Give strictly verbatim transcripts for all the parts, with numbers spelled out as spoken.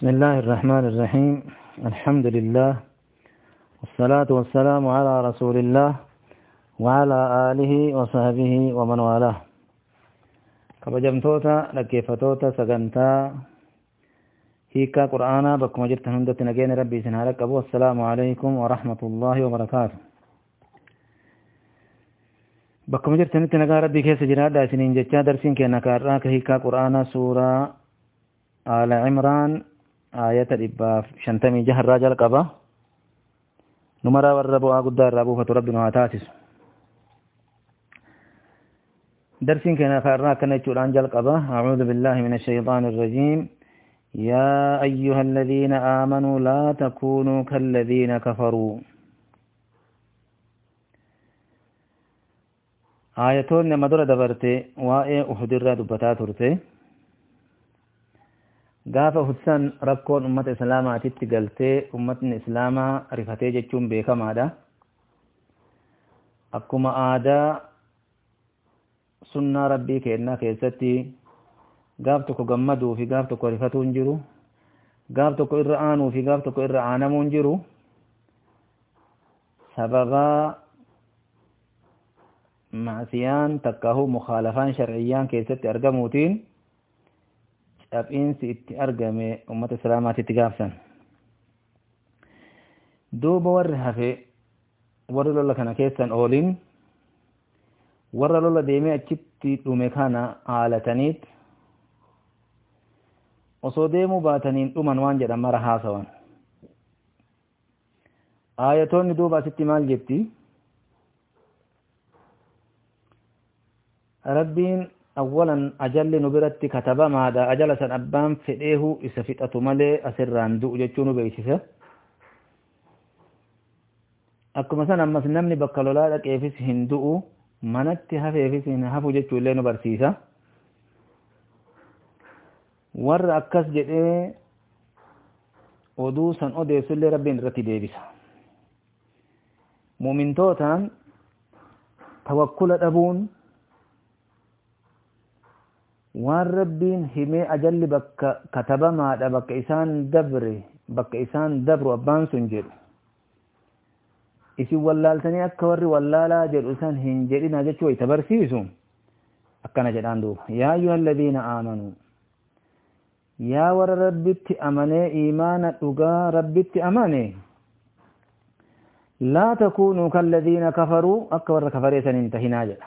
بسم الله الرحمن الرحيم. الحمد لله والصلاة والسلام على رسول الله وعلى آله وصحبه ومن والاه. كبجمتوتا لكيفتوتا سجنتا هيكا قرآنا بكم جرت هندة نجين ربي سنهارك أبو السلام عليكم ورحمة الله وبركاته. بكم جرت هندة نجا ربي كيس جراد سنين جتشا درسين كنا كاراك هيكا قرآنا سورة آل عمران آية الإباف شنتمي جهر راجل قبا نمرا والربو آقود الربو فتربنا واتاتس درسين كنا فأراك نجل أنجل قبا. أعوذ بالله من الشيطان الرجيم. يا أيها الذين آمنوا لا تكونوا كالذين كفروا. آياتون نمدر دبرتي وآية أحدر دبتا ترتي gaafa hudsan rakkoon ummata islaamaatitti galtee ummatni islaamaa rifatee jechuun beekamaadha. Akkuma aadaa sunnaa rabbii kennaa keessatti gaaf tokko gammaduu fi gaaf tokko rifatuun jiru, gaaf tokko irra aanuu fi gaaf tokko irra aanamuun jiru. Sababaa maasiyaan takkaahu mukhaalafaan sharciyyaan keessatti argamuutiin dhabiinsi itti argame ummata islaamaatitti gaafsan. Duuba warri hafe warri lola kana keessan oolin warra lola deemee achitti dhume kana haalataniit osoo deemuu baataniin dhuman waan jedhan mara haasawan. Aayatoonni duuba asitti maal jetti? Rabbiin أولا أجل نبرت كتب ماذا أجل سن أبان فئه إسفتة ملي أسران دو جتشون بيسيسة أكو مثلا أما سنمني بكالولا لك إفس هندو منت هف إفس هنهفو جتشون لينو برسيسة ور أكس جئے ودو سن أدي سلي ربين رتي ديبسة مؤمن توتان توكل أبون waan rabbiin himee ajalli bakka katabamaadha bakka isaan dabre bakka isaan dabru abbaan sun jedhu isin wallaaltanii akka warri wallaalaa jedhu isaan hin jedhina jechuu wayta barsiisu akkana jedhaan duuba. yaa ayyuha alladhiina aamanuu yaa warra rabbitti amanee iimaana dhugaa rabbitti amane laa takuunuu kalladhiina kafaruu akka warra kafaree san hin tahinaa jedha.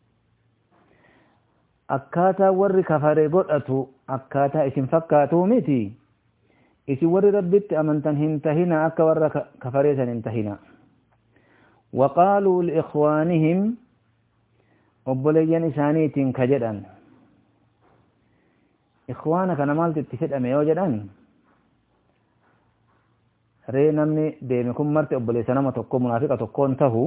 akkaataa warri kafare godhatu akkaataa isin fakkaatuu miti. isin warri rabbitti amantan hin tahina akka warra kafaree san hin tahina. waqaaluu liikhwaanihim obboleeyyan isaaniitiin ka jedhan. ikhwaana kana maaltu itti fedhame yoo jedhan ree namni deeme kun marte obboleessa nama tokko munaafiqa tokkoon tahu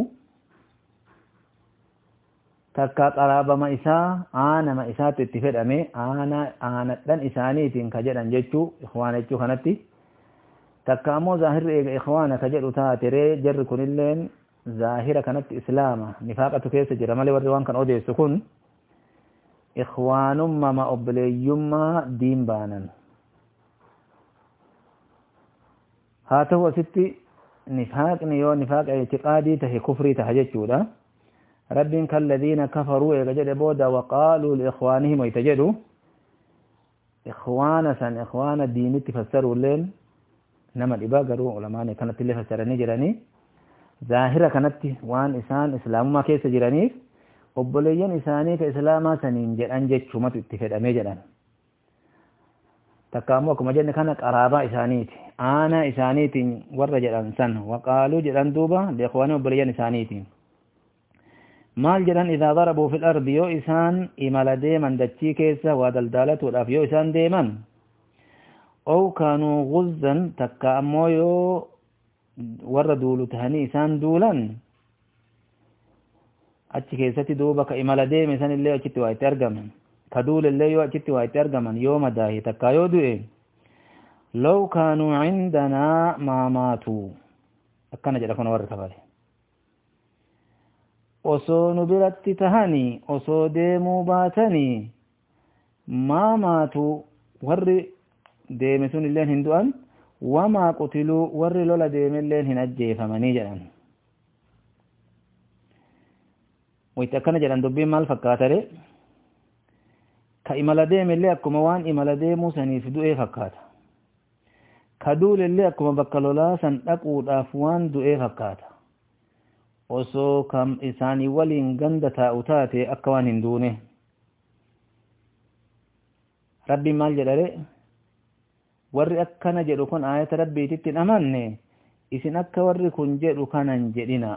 takka qaraabama isaa aanama isaatu itti fedhame aana aanadhan isaaniitiin ka jedhan jechuu ikhwaana jechuu kanatti. takka ammoo zaahirri eega ikhwaana ka jedhu taate ree jarri kunilleen zaahira kanatti islaama nifaaqatu keessa jira malee warri waan kan odeessu kun ikhwaanummama obboleeyyummaa diin baanan. haa ta'u asitti nifaaqni yoo nifaaqa itiqaadii tahe kufrii taha jechuudha. ربين كالذين كفروا يجد بودا وقالوا لإخوانهم ويتجدوا إخوانا سن إخوانا الدين تفسروا الليل نما الإباقروا علماء كانت اللي فسرني جراني ظاهرة كانت وان إسان إسلام ما كيس جراني وبليين إساني كإسلاما سنين جران جد شمت اتفاد أمي جران تكاموكم جن كانت أرابا إسانيت آنا إسانيت ورجلان سن وقالوا جران دوبا لإخوانهم وبليين إسانيت maal jedhan idaa darabuu fil ardi yoo isaan imala deeman dachii keessa waa daldalatuudhaaf yoo isaan deeman ow kaanuu guzzan takka ammoo yoo warra duulu tahanii isaan duulan achi keessatti duuba ka imala deeme san illee achitti waa itti argaman ka duul illee yoo achitti waa itti argaman yoo madaahi takka yoo du'e law kaanuu cindanaa maa maatuu akkana jedha kun warra kafale. osoo nu biratti tahanii osoo deemuu baatanii maa maatu warri deeme sun illeen hin du'an wamaa qutiluu warri lola deeme illeen hin ajjeefamanii jedhan wayti akkana jedhan dubbiin maal fakkaatare ka imala deeme illee akkuma waan imala deemuu saniif du'ee fakkaata ka duule illee akkuma bakka lolaa san dhaquudhaaf waan du'ee fakkaata osoo kam isaanii waliin ganda taa'u taate akka waan hin duune rabbiin maal jedhare warri akkana jedhu kun aayata rabbiititti hin amanne isin akka warri kun jedhu kanan jedhina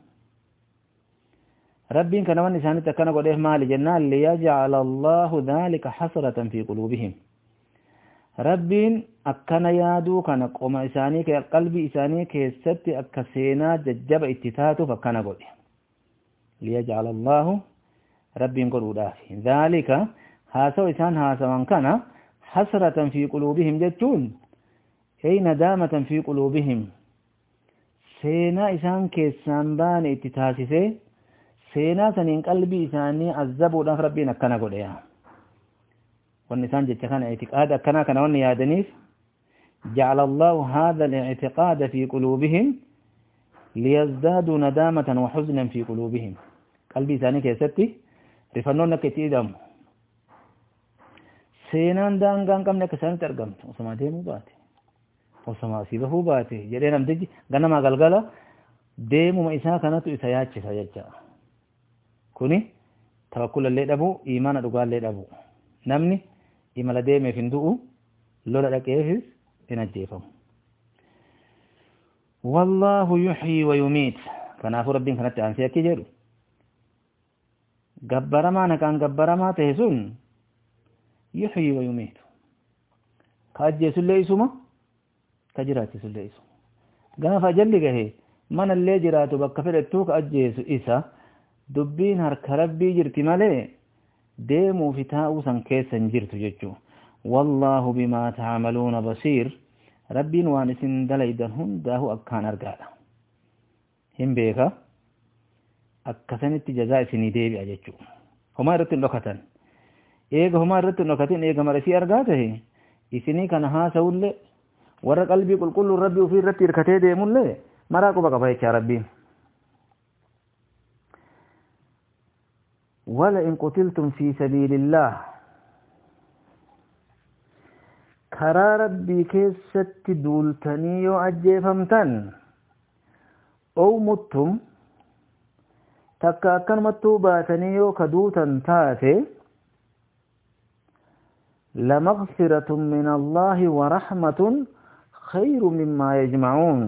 rabbiin kana wanni isaanitti akkana godheef maali jennaan liyaj'ala allahu dhalika hasratan fi qulubihim rabbiin akkana yaaduu kana qoma isaanii ke qalbii isaanii keessatti akka seenaa jajjaba itti taatuuf akkana godhe liyaj'ala allahu rabbiin godhuudhaaf dhalika haasaw isaan haasawan kana hasratan fi qulubihim jechuun ay nadamatan fi qulubihim seenaa isaan keessaan baane itti taasise seenaa saniin qalbii isaanii azabuudhaaf rabbiin akkana godhe وأن إنسان جت كان اعتقاد كنا كنا وأن يادنيف جعل الله هذا الاعتقاد في قلوبهم ليزدادوا ندامة وحزنا في قلوبهم قلبي ثاني كيستي رفنون كتيدم سينان دان كان كم نكسان ترجمت وسما ديمو باتي وسما سيبه باتي جدنا مدج غنا ما غلغلا ديمو ما إسا كانت إسايات سيجا كوني توكل اللي دبو إيمان دغال اللي دبو نمني imala deemeef hin du'u lola dhaqeefis hin ajjeefamu wallahu yuhyi wa yumiit kanaafuu rabbiin kanatti aansee akki jedhu gabbaramaa nakaan gabbaramaa ta'e sun yuhyi wa yumiit ka ajjeesullee isuma ka jiraachisullee isuma gaafa ajalli gahe manallee jiraatu bakka fedhettuu ka ajjeesu isa dubbiin harka rabbii jirti malee deemuu fi taa'uu san keessa hin jirtu jechuu wallahu bimaa ta'amaluuna basiir rabbiin waan isin dalaydan hundaahu akkaan argaadha hin beeka akkasanitti jazaa isinii deebi'a jechuu homaa irratti hin dhokatan eega homaa irratti hin dhokatin eega marsii argaa tahe isinii kana haasa'ullee warra qalbii qulqulluun rabbii ofii irratti hirkatee deemullee maraa quba qaba jechaa rabbiin ولئن قتلتم في سبيل الله كرى ربي كيست دولتني يؤجفمتن أو متم تكا كان متوباتني يوكدوتا تاتي لمغفرة من الله ورحمة خير مما يجمعون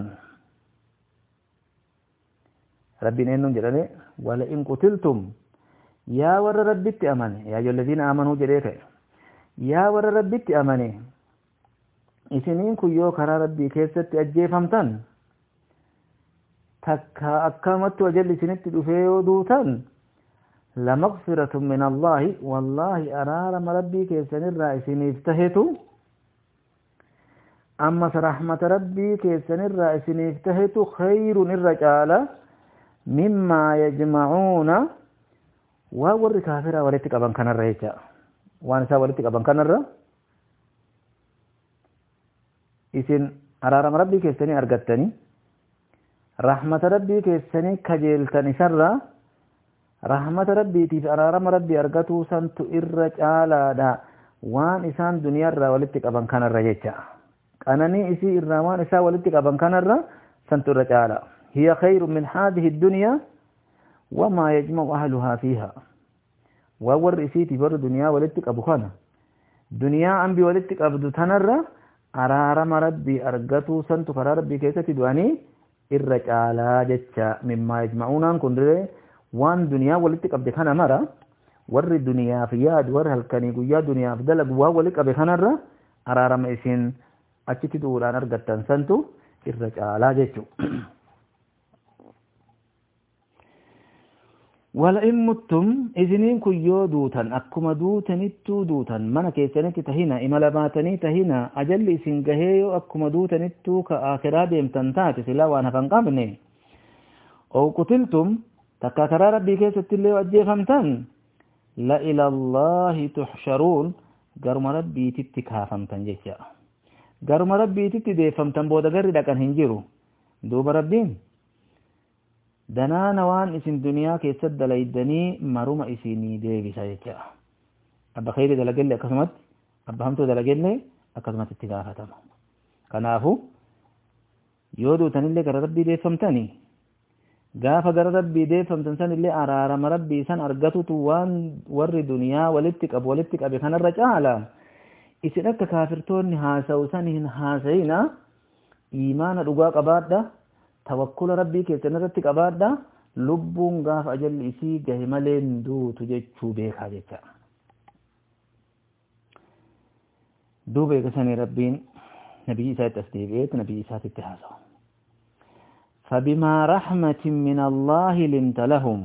ربي نينون جلالي ولئن قتلتم يا ور ربك أمانه يا أيها الذين آمنوا جريك يا ور ربك أمانه إسنين كيو كرا ربي كيست أجيفمتن تكا أكامت وجل سنت دفيو دوتن لمغفرة من الله والله أرارم ربي كيسن الرئيسين افتهتوا أما رحمة ربي كيسن الرئيسين افتهتوا خير الرجال مما يجمعون waa warri kaafiraa walitti qaban kanarra jecha waan isaa walitti qaban kanarra isin araarama rabbii keessanii argattanii rahmata rabbii keessanii kajeeltan isarra rahmata rabbiitiif araarama rabbii argatuu santu irra caalaadha waan isaan duniyaarraa walitti qaban kanarra jecha qananii isii irraa waan isaa walitti qaban kanarra santu irra caala hiya khayru min haadihi dunya وما يجمع أهلها فيها وور إسيتي بر دنيا ولدتك أبو خانا دنيا أنبي ولدتك أبدو تنرى أرارم ربي أرغتو سنتو فرار ربي كيسة دواني الرجالا جتشا مما يجمعون كندري وان دنيا ولدتك أبدو خانا مرة ور الدنيا في ياد ور هالكني قويا دنيا في دلق وولك أبدو خانا أرارم إسين أچتي دوران أرغتن سنتو الرجالا جتشو ولئن متم إذنين كيو دوتن أكما دوتنتو دوتن من كيسنت تهينا إما لباتني تهينا أجل سنجهيو أكما دوتنتو كآخرا ديمتن تاتي سلا وانا فانقامني أو قتلتم تكاكرا ربي كيست اللي وجه فمتن لا إلى الله تحشرون قرم ربي تتكها فمتن جيشا garuma rabbiititti deeffamtan booda garri dhaqan hin jiru duuba rabbiin danaana waan isin duniyaa keessatti dalaydanii maruma isinii deebisa jecha abba khayri dalagelle akkasumatti abba hamtuu dalagelle akkasumatti itti gaafatama kanaafu yoo duutanillee gara rabbii deeffamtanii gaafa gara rabbii deeffamtan sanillee araarama rabbii san argatutu waan warri duniyaa walitti qabu walitti qabe kanarra caala isin akka kaafirtoonni haasa'u san hin haasa'ina iimaana dhugaa qabaadha tawakkula rabbii keessan irratti qabaadha lubbuun gaafa ajalli isii gahe malee hin duutu jechuu beekaa jecha duuba eegasanii rabbiin nabii isaa itti as deebi'eet nabii isaatitti haasa'u فبما رحمة من الله لنت لهم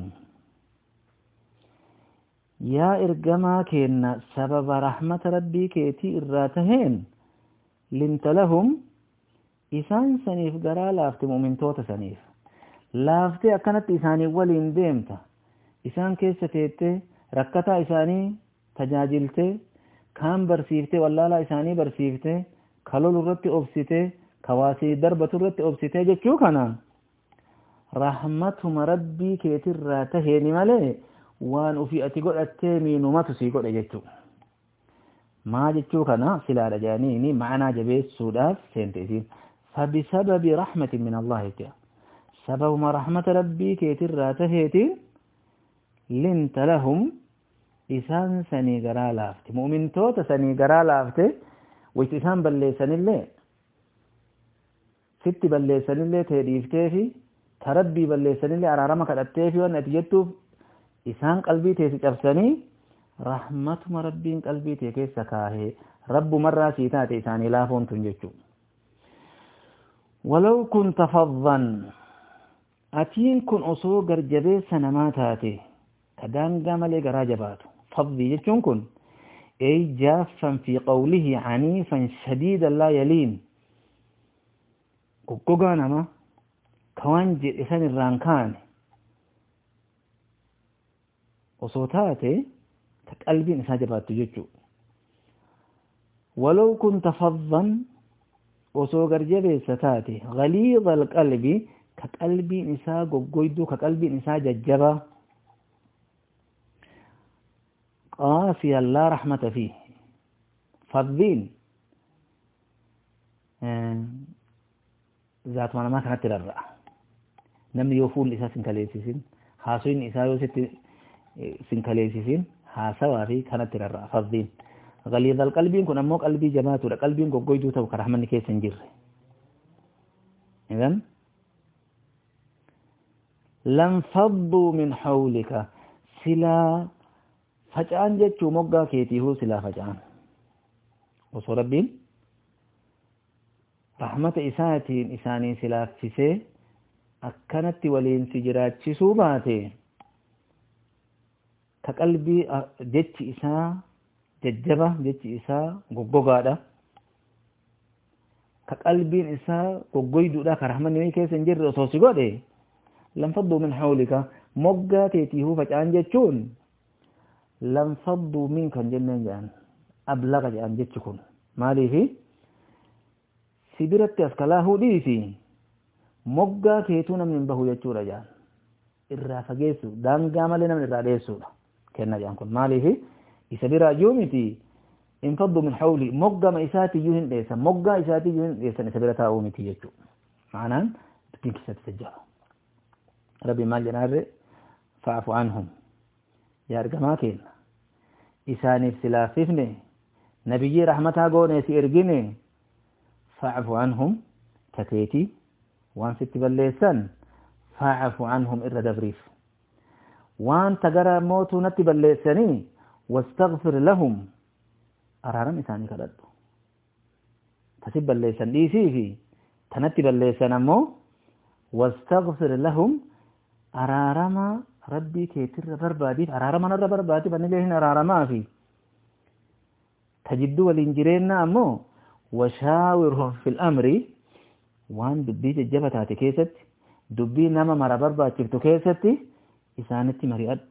يا إرجما كنا سبب رحمة ربي كيتي إراتهين لنت لهم إسان سنيف قرا لافت مؤمن توت سنيف لافت أكنت إساني ولين ديمتا إسان كيس تيتي ركتا إساني تجاجلتي كام برسيفتي والله لا إساني برسيفتي خلول الرت أبسيتي كواسي دربة الرت أبسيتي جتشو كنا رحمتهم ربي كيتر تهيني مالي وان وفي أتقول التيمي نماتو سيقول أجتو ما جتو كنا سلا رجانيني معنا جبيت سوداف سينتيسين فبسبب رحمة من الله تعالى سبب ما رحمة ربي كيتر تهيتي لنت لهم إسان سني قرا لافت مؤمن توت سني قرا لافت وإسان بلي سن اللي ست بلي سن اللي تهديفتي في تربي بلسني أرارما كدتي في وان أتجتوف إسان قلبي تيسي تفسني رحمة ربين قلبي تيكي سكاهي رب مرة سيتات إساني لافون تنجتو ولو كنت فظا أتين كن أصو قرجبي سنمات هاتي كدانقا ملي قراجباتو فضي جتون كن أي جافا في قوله عنيفا شديدا لا يلين قوقا نما كوان جير إسان الرانكان وصوتاتي تقلبي نساجبات تججو ولو كنت فظا وصوغر جبه ستاتي غليظ القلب كقلبي نسا قويدو كقلبي نسا ججبا قاسيا لا رحمة فيه فظين آه ذات ما ما كانت تلرأ namni yoo fuulli isaa sinkaleessisin haasawni isaa yoo sitti sinkaleessisin haasawaa fi kanatti rarra'a fadhiin galiidha qalbiin kun ammoo qalbii jabaatudha qalbiin goggoyduu ta'u kan rahmanni keessa hin jirre idan lam faddu min hawlika silaa faca'an jechuu moggaa keetiihuu silaa faca'an osoo rabbiin rahmata isaatiin isaanii silaaffisee akkanatti waliin si jiraachisuu baate ka qalbii jechi isaa jajjaba jechi isaa goggogaadha ka qalbiin isaa goggoyduudha ka rahmanni keessa hin jirre osoo si godhe lam faddu min hawlika moggaa keetiihuu faca'an jechuun lam faddu min kan jenneen jedhan ablaga jedhan jechi kun maaliifi si biratti as kalaahuu dhiisi moggaa keetuu namni hin bahu jechuudha jedhan irraa fageessu daangaa malee namni irraa dheessuudha kenna jedhan kun maaliifi isa biraa iyyuu miti in faddu min hawli moggama isaatiyyuu hin dheessan moggaa isaatiyyuu hin dheessan isa bira taa'uu miti jechuudha maanaan dubbiin keessatti sajjaba rabbi maal jedhaarre fa'afu anhum yaa ergamaa kenna isaaniif silaaffifne nabiyyii rahmataa goone si ergine fa'afu anhum tateetii waan sitti balleessan fa'afu anhum irra dabriif waan tagara mootuu natti balleessanii wastaghfir lahum araaram isaanii kadhadhu tasib balleessan dhiisii fi tanatti balleessan ammoo wastaghfir lahum araarama rabbii keetirra barbaadiif araarama narra barbaadiif anillee hin araaramaa fi tajidduu waliin jireenna ammoo washaawirhum fil amri waan dubbii jajjaba taate keessatti dubbii nama mara barbaachiftu keessatti isaanitti mari'adhu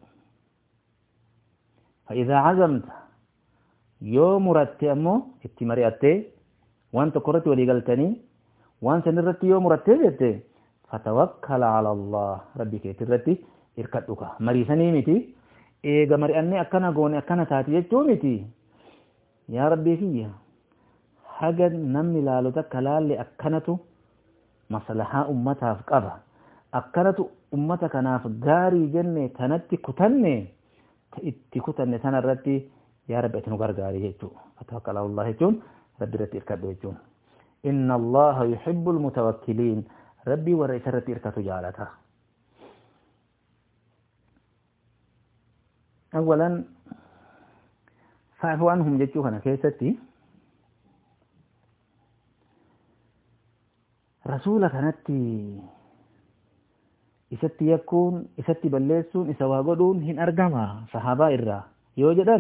فإذا عزمت يوم رتي أمو اتي مريأتي وانت قرأت ولي قلتني وانت نرتي يوم رتبت فتوكل على الله ربك ترتي إركتك مريسني متي إيجا مريأني أكنا قوني أكنا تاتي يجومتي يا ربي فيها حاجة نمي لالوتك لالي أكنتو مصلحة أمتها في قبا أكنتو أمتك ناف غاري جنة تنتي كتنة تأتي كتنة تنرتي يا رب اتنقر غاري يجو فتوكل على الله يجون ربي رتي إركتو يجون إن الله يحب المتوكلين ربي ورئيس رتي إركتو جالتها أولا فاعفوا عنهم جتشو هنا كيستي رسولك هنتي إستي يكون إستي بلسون إسوا قدون هن أرقما صحابة إرّا يوجدن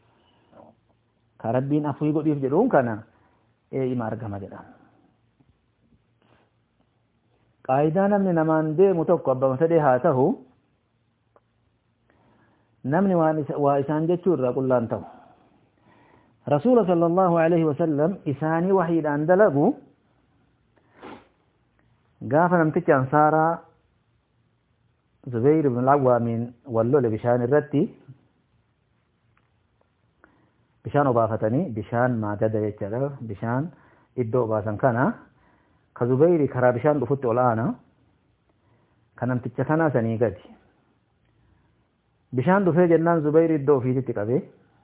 كربين أفوي قد يفجرون كان إيه إما أرقما جدن قايدانا من نمان دي متوقع بمسده هاته نمني وإسان جتشور قل لانتو رسول صلى الله عليه وسلم إساني وحيد عن دلقو قاف نمتك أنصارا زبير بن العوام ولو لبشان الرتي بشان أضافتني بشان ما جد يتجر بشان إدو باسن كان كزبير كرا بشان بفت الآن كان نمتك كان سني قد بشان دفع جنان زبير إدو في تتكبه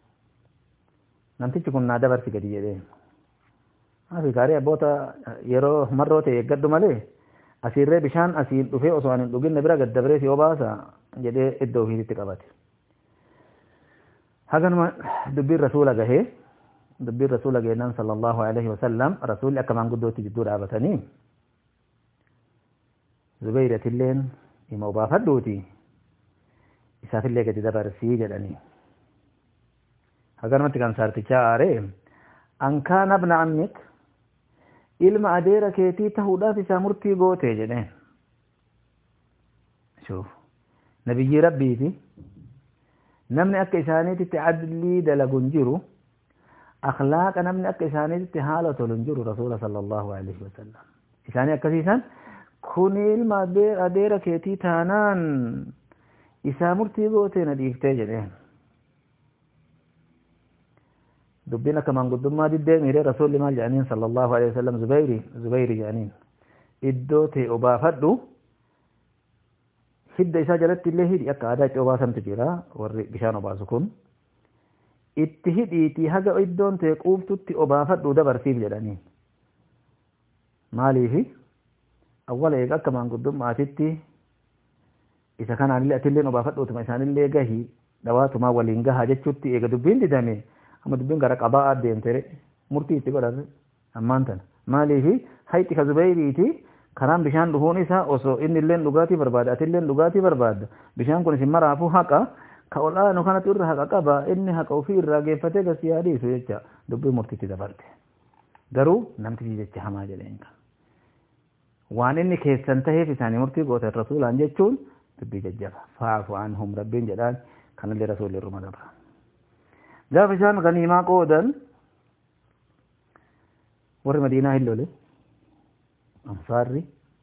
نمتك كنا دبر في قد يده في كاري أبوتا يرو مروته يقدم عليه asirree bishaan asiin dhufee osoo hin dhugin bira gad dabree si obaasa jedhee iddoo ofiitti qabate haganuma dubbiin rasuula gahee dubbiin rasuula geennan sallallahu alaihi wasallam rasuulli akka maanguddootti jidduu dhaabatanii Zubeyratilleen ima obaafadhuuti isaafillee gadi dabarsii jedhanii haganumatti kan saartichaa aaree an kaana ibna ammik ilma adeera keetii tahuudhaaf isaa murtii goote jedheen shuf nabiyyi rabbiiti namni akka isaaniititti adlii dalagun jiru akhlaaqa namni akka isaaniititti haala tolun jiru rasuula sallallahu alaihi wasallam isaanii akkasiisan kun ilma adeera keetii taanaan isaa murtii goote na dhiiftee jedheen دبنا كمان قدما دي ميري رسول الله جانين صلى الله عليه وسلم زبيري زبيري جانين إدوتي أبافدو هدى إسا جلت الله هدي أكا عدات أباسم تجيرا ورّي بشان أباسكم اتهد إيتي هذا إدون تيقوف تتي أبافدو دبر سيب جلانين مالي في أولا إيقا كمان قدما تتي إسا كان عن الله أتلين أبافدو تما إسان الله قهي دواتو ما ولينقها جتشتي إيقا دبين دي دامي amma dubbiin gara qabaa adeemtere murtii itti godhate ammaan tana maaliifi hayti ka Zubayriiti karaan bishaan dhufuun isaa osoo inni illeen dhugaatii barbaada ati illeen dhugaatii barbaadda bishaan kun isin maraafuu haqa ka ol aanu kanatu irra haqa qaba inni haqa ofii irraa geeffatee gasii yaadiisu jecha dubbii murtiitti dabarte garuu namtichi jecha hamaa jedheen waan inni keessan taheef isaanii murtii gootan rasuulaan jechuun dubbii jajjaba fa'aafu anhum rabbiin jedhaan kanallee rasuulli irruma dabra جاء فشان غنيمة قودن ور مدينة هلولي أنصاري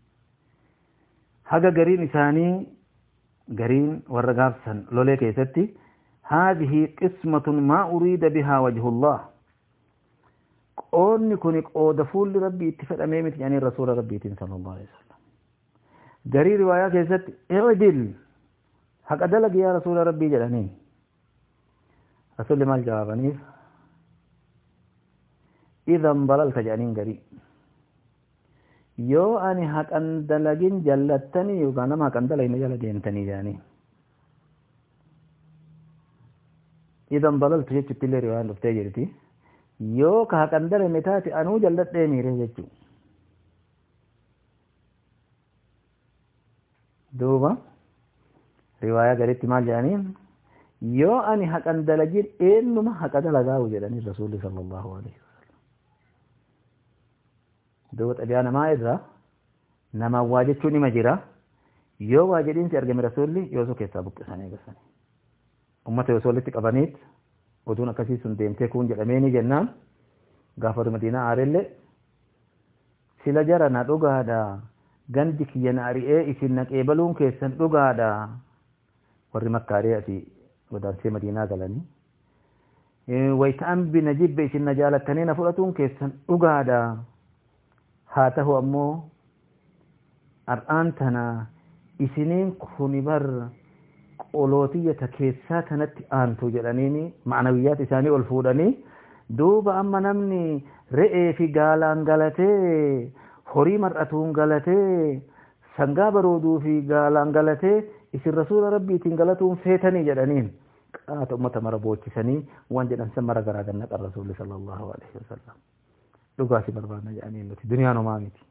حاجة قرين إساني قرين ورقاب سن لولي كيستي هذه قسمة ما أريد بها وجه الله قولني كونك أودفول لربي اتفاد أمامك يعني الرسول ربي صلى الله عليه وسلم قرين رواية كيستي اعدل حق أدلق يا رسول ربي جلاني رسول مال جوابنيف إذا انضللت جانين قري يو أني حق أندلقين جلتني يوغانا ما حق أندلقين جلدينتني جاني إذا انضللت جيتش تلي روايان لفتي جرتي يو كحق أندلقين متاتي أنو جلت ديني رججو دوبا رواية قريت مال جانين yoo ani haqan dalagin eenyuma haqa dalagaawu jedhanii rasuulli sallallahu alaihi wasallam duuba xabiyaa namaa irraa namaa waa jechuun nima jira yoo waa jedhiinsi argame rasuulli yoosuu keessaa buqqisanii eegasanii ummata yoosoo walitti qabaniit oduun akkasii sun deemtee kuun jedhamee ni jennaan gaafa madiinaa aarellee sila jarana dhugaadha gandi kiyyan ari'ee isin naqeebaluun keessan dhugaadha warri makkaaree ati godaansee madiinaa galanii wayta ambi na jibbe isin na jaalattanii na fudhatuun keessan dhugaadha haa ta'u ammoo ar'aan tana isiniin kuni bar qolootiyya keessaa kanatti aantu jedhaniini ma'anawiyyaat isaanii ol fuudhanii duuba amma namni re'ee fi gaalaan galatee horii mar'atuun galatee sangaa barooduu fi gaalaan galatee isin rasuula rabbiitiin galatuun feetanii jedhaniin qaata ummata mara boochisanii waan jedhan san mara garaa gannaqan rasuulli sallallahu alaihi wasallam dhugaa si barbaadna jedhanii nuti duniyaan homaa miti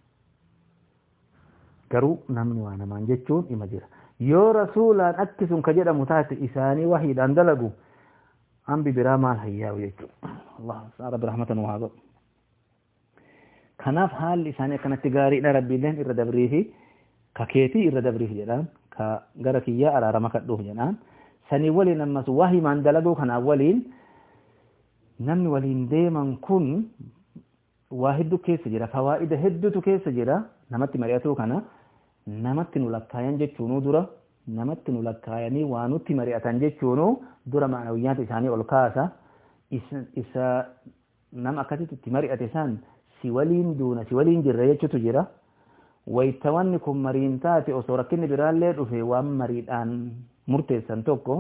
garuu namni waa namaan jechuun ima jira yoo rasuulaan akkisun ka jedhamu taate isaanii wahiidhaan dalagu ambi biraa maal hayyaa'u jechuudha Allah rabbi rahmatan waa godhu kanaaf haalli isaanii akkanatti gaariidha rabbiilleen irra dabrii fi ka keetii irra dabriif jedhaan ka gara kiyyaa araarama kadhuuf jedhaan sanii waliin ammas wahimaan dalaguu kanaaf waliin namni waliin deeman kun waa hedduu keessa jira fawaa'ida hedduutu keessa jira namatti mari'atuu kana namatti nu lakkaayan jechuunuu dura namatti nu lakkaayanii waa nutti mari'atan jechuunuu dura ma'anawiyyaata isaanii ol kaasa isa nama akkasitti itti mari'ate isaan si waliin duuna si waliin jirra jechuutu jira wayta wanni kun mariin taate osoo rakkinni biraallee dhufe waan mariidhaan murteessan tokko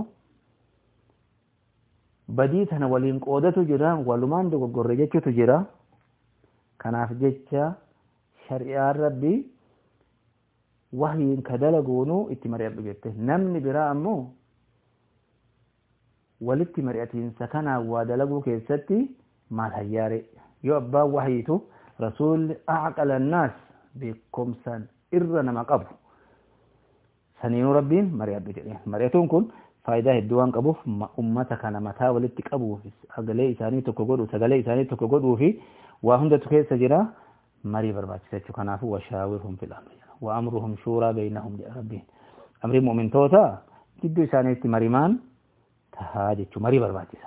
badii tana waliin qoodatu jira walumaan dogoggorre jechuutu jira kanaaf jecha shari'aan rabbii wahiin ka dalaguunu itti mari'adhu jette namni biraa ammoo walitti mari'atiinsa kanaan waa dalaguu keessatti maal hayyaare yoo abbaan wahiitu rasuulli aqala annaas beekumsaan irra nama qabu saniinuu rabbiin mari'adhu jedhe mari'atuun kun faayidaa hedduu waan qabuuf ummata kana mataa walitti qabuuf sagalee isaanii tokko godhu sagalee isaanii tokko godhuu fi waa hundatu keessa jira marii barbaachisa jechuu kanaafuu washaawirhum fil amri wa amruhum shuuraa baynahum jedha rabbiin amrii mu'mintoota gidduu isaaniitti marimaan tahaa jechuu marii barbaachisa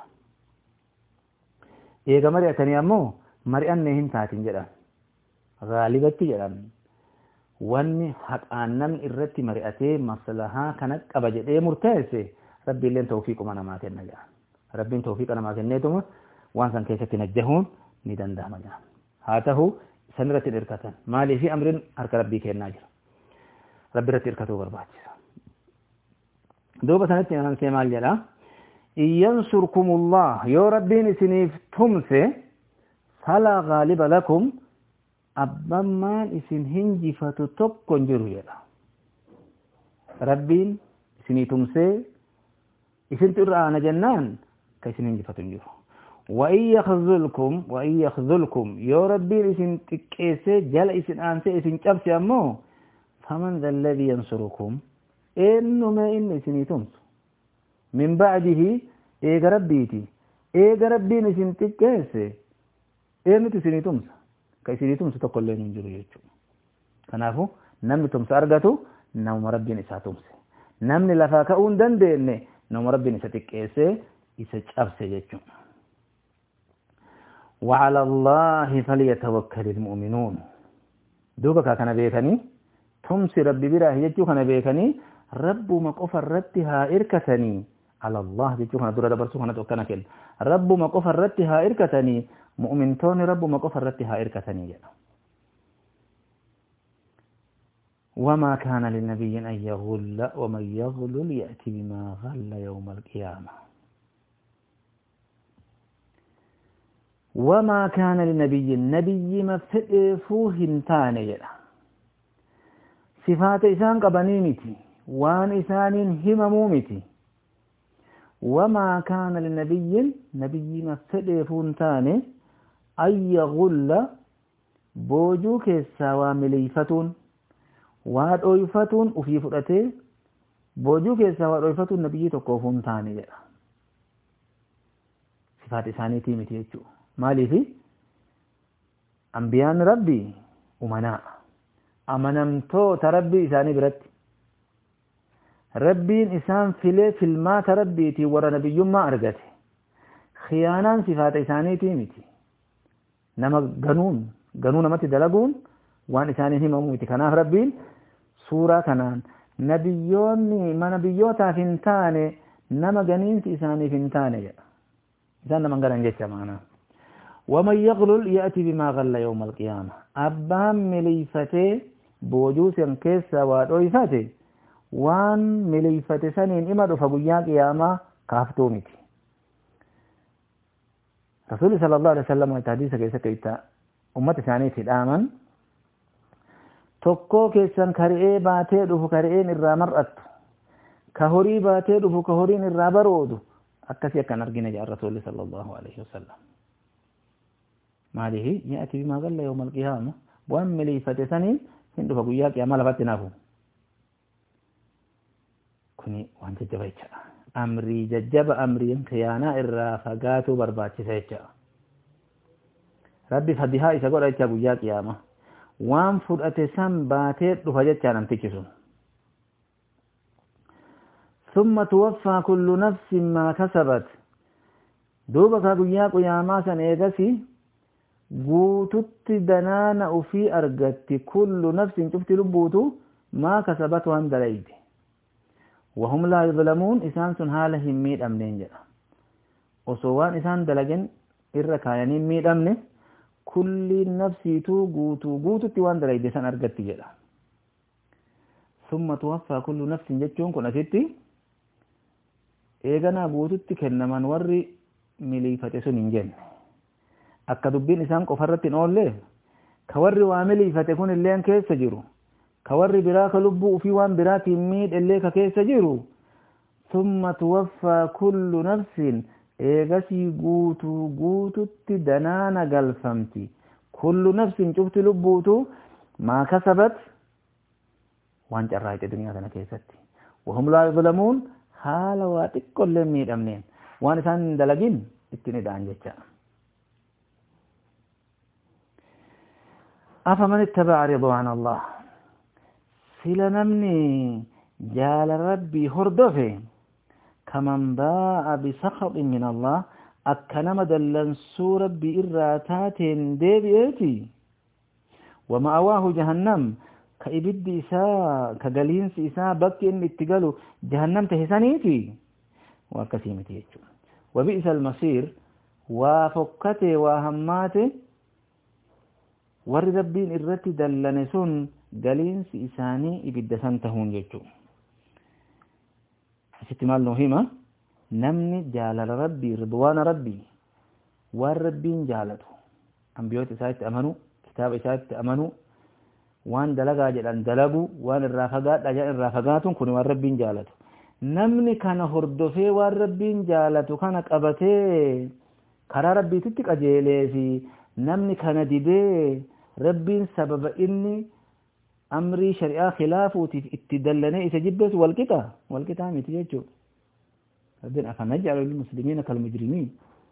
eega mari'atanii ammoo mari'annee hin taatin jedhan gaalibatti jedhan wanni haqaan namni irratti mari'atee maslahaa kana qaba jedhee murteesse rabbiilleen tawfiiquma namaa kenna jedhan rabbiin tawfiiqa namaa kenneetuma waan san keessatti najjahuun ni danda'ama jedhan haa ta'u isan irratti hin hirkatan maalii fi amriin harka rabbii kennaa jira rabbi irratti hirkatuu barbaachisa duuba sanatti aansee maal jedha in yansurkumullah yoo rabbiin isiniif tumse falaa gaaliba lakum abbammaan isin hinjifatu tokko hin jiru jedha rabbiin isinii tumsee isintu irra aana jennaan ka isin hinjifatu hin jiru وإن يخذلكم وإن يخذلكم يا ربي إسن تكيسي جل إسن آنسي إسن كبسي أمو فمن ذا الذي ينصركم إنه ما إن إسن تمس من بعده إيغ ربيتي إيغ ربي إسن تكيسي إنه تسن تمس كإسن تمس تقول لي ننجر يجو كنافو نمي تمس أرغتو نوم ربي نسا تمس نمي لفاكأون دندي نوم ربي نسا تكيسي إسا كبسي يجو وعلى الله فليتوكل المؤمنون دوبك كان بيكني تمسي ربي براه يجو كان بيكني رب مقف الرتها إركتني على الله يجو كان دورة برسو كان توكنا كل رب مقف الرتها إركتني مؤمنتون رب مقف الرتها إركتني وما كان للنبي أن يغل ومن يغلل يأتي بما غل يوم القيامة وما كان للنبي النبي مفئفوه انتان جدا صفات إسان قبنيمتي وان إسان هممومتي وما كان للنبي نبي مفئفوه انتان أن يغل بوجو كساوا مليفتون واد أويفتون وفي فرأته بوجو كساوا أويفتون نبي تقوفون انتان جدا صفات إساني تيمتي يجو مالي في أنبيان ربي أمناء أمنمتو تربي إساني برد ربي إسان فيلي في الماء تربيتي ورى نبي ما أرغته خيانان صفات إساني تيمتي نما قانون قانون متي دلقون وان إساني هم موتي كناف ربين سورة كنان نبيوني ما نبيوتا فنتاني نما جنينت إساني فنتاني إسان من قرن جيتش معنا ومن يغلل يأتي بما غل يوم القيامة أبام مليفتي بوجوسا كيسا ودويفتي وان مليفتي سنين إما دفقيا قيامة كافتومتي رسول صلى الله عليه وسلم وتحديث كيسا كيتا أمت ثانية الآمن tokko keessan kari'ee baatee dhufu kari'een irraa mar'attu ka horii baatee dhufu ka horiin irraa baroodu akkasii akkan argina jedha rasuulli sallallahu alaihi wasallam maalihi yaati bimaa galla yawmal qiyaama waan miliifate saniin hin dhufa guyyaa qiyaamaa lafatti naafu kuni waan jajjaba jechaadha amrii jajjaba amriin khiyaanaa irraa fagaatuu barbaachisa jechaadha rabbi fadihaa isa godha jecha guyyaa qiyaamaa waan fudhate san baatee dhufa jechaa namtichi sun ثم توفى كل نفس ما كسبت دوبا كغيا قياما سن ايغسي غوتت دنانا وفي ارغت كل نفس شفت لبوتو ما كسبت وان دليد وهم لا يظلمون إسان سن حاله ميد امنين جرا وسوان إسان دلجن إركايانين ميد امنه كل نفسي تو غوتو غوتو تيوان دليد سن ارغت جرا ثم توفى كل نفس جچون كن اسيتي eegana guututti kennaman warri miliifate sun hin jenne akka dubbiin isaan qofarratti hin oolle ka warri waa miliifate kun illeen keessa jiru ka warri biraa ka lubbuu ufii waan biraatiin miidhellee ka keessa jiru summa tuwaffaa kullu nafsin eegasii guutuu guututti danaana galfamti kullu nafsin cufti lubbuutu maa kasabat waan carraayite duniyaa kana keessatti wahum laa yuzlamuun haala waa xiqqollee miidhamneen waan isaan dalagin ittiin hidhaan jecha afaman ittaba'a ridwaana Allah sila namni jaala rabbii hordofe kaman baa'a bisakhatin min Allah akka nama dallansuu rabbii irraa taateen deebi'eeti wama'awaahu jahannam ka ibiddi isaa ka galiinsi isaa bakki inni itti galu jahannam tahe saniiti waa akkasii miti jechuudha wabi'sa almasiir waa fokkate waa hammaate warri rabbiin irratti dallane sun galiinsi isaanii ibidda san tahuun jechuudha asitti maal nuu hima namni jaalala rabbii ridwaana rabbii waan rabbiin jaalatu ambiyoota isaa itti amanu kitaaba isaa itti amanu waan dalagaa jedhan dalagu waan irraa fagaadha jedhan irraa fagaatun kun waan rabbiin jaalatu namni kana hordofee waan rabbiin jaalatu kana qabatee karaa rabbiititti qajeelee fi namni kana didee rabbiin sababa inni amrii shari'aa khilaafuutiif itti dallanee isa jibbeesu walqixa walqixaa miti jechuudha rabbiin afanaj'alu lilmuslimiina kalmujrimiin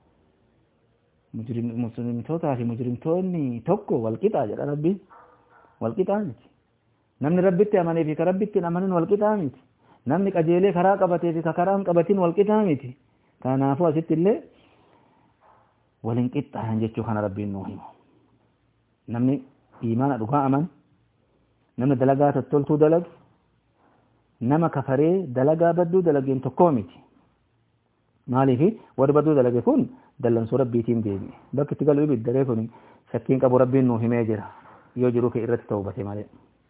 muslimtootaa fi mujrimtoonni tokko walqixaa jedha rabbiin walqixaa miti namni rabbitti amanee fi ka rabbitti hin amanin walqixaa miti namni qajeelee karaa qabatee fi ka karaa hin qabatin walqixaa miti kanaafuu asitti illee waliin qixxaayan jechuu kana rabbiin nuu himu namni iimaana dhugaa aman namni dalagaa tottoltuu dalagu nama kafaree dalagaa badduu dalageen tokkoo miti maaliifi warri badduu dalage kun dallansuu rabbiitiin deebi'e bakki itti galu ibiddaree kun shakkiin qabu rabbiin nuu himee jira yoo jiru ke irratti tawbate malee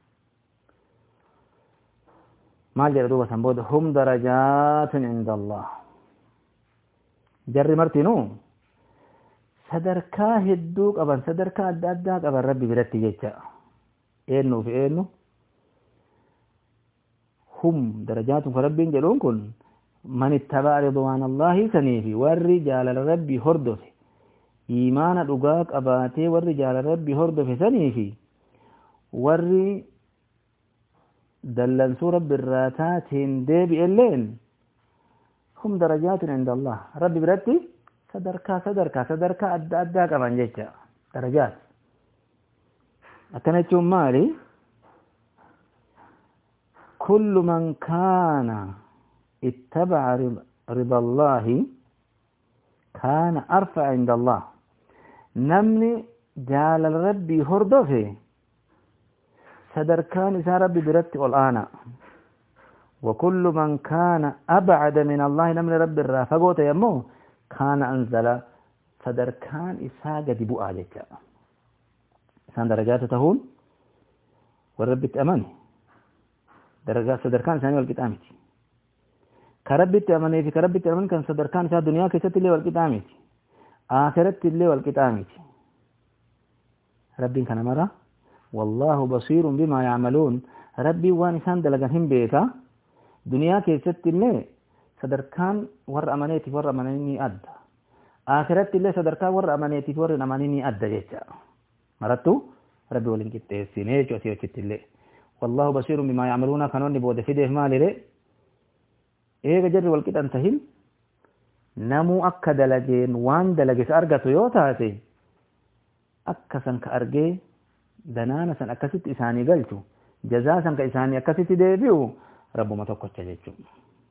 maal jedha duuba san booda hum darajaatun inda Allah jarri martinuu sadarkaa hedduu qaban sadarkaa adda addaa qaban rabbi biratti jecha eenyuu fi eenyu hum darajaatun ka rabbiin jedhuun kun man ittaba'a ridwaana Allahi saniifi warri jaalala rabbii hordofe iimaana dhugaa qabaatee warri jaalala rabbii hordofe saniifi warri dallansuu rabbi irraa taateen deebi'elleen hum darajaatun inda Allah rabbi biratti sadarkaa sadarkaa sadarkaa adda addaa qaban jecha darajaat akkana jechuun maali kullu man kaana ittaba'a rida Allahi kaana arfa'a inda Allah namni jaalala rabbii hordofe sadarkaan isaa rabbi biratti ol aanaa وكل من كان أبعد من الله نمن رب الرافقوت يمو كان أنزل sadarkaan isaa gadi bu'aa jecha isaan darajaata tahuun warra rabbitti amane daraja sadarkaan isaanii wal qixaa miti ka rabbitti amanee fi ka rabbitti aman kan sadarkaan isaa duniyaa keessatti illee wal qixaa miti aakiratti illee wal qixaa miti rabbiin kana mara wallaahu basiirun bimaa ya'maluun rabbiin waan isaan dalagan hin beeka duniyaa keessatti illee sadarkaan warra amaneetiif warra amananii ni adda aakiratti illee sadarkaan warra amaneetiif warra amananii ni adda jecha marattu rabbi waliin qixxeessine jechuudha asii achitti illee wallaahu basiirun bimaa ya'maluuna kanoonni booda fideef maalire eega jarri wal qixan tahin namuu akka dalageen waan dalage isa argatu yoo taate akka san ka argee danaana san akkasitti isaanii galchu jazaa san ka isaanii akkasitti deebi'u rabbuma tokkocha jechuudha.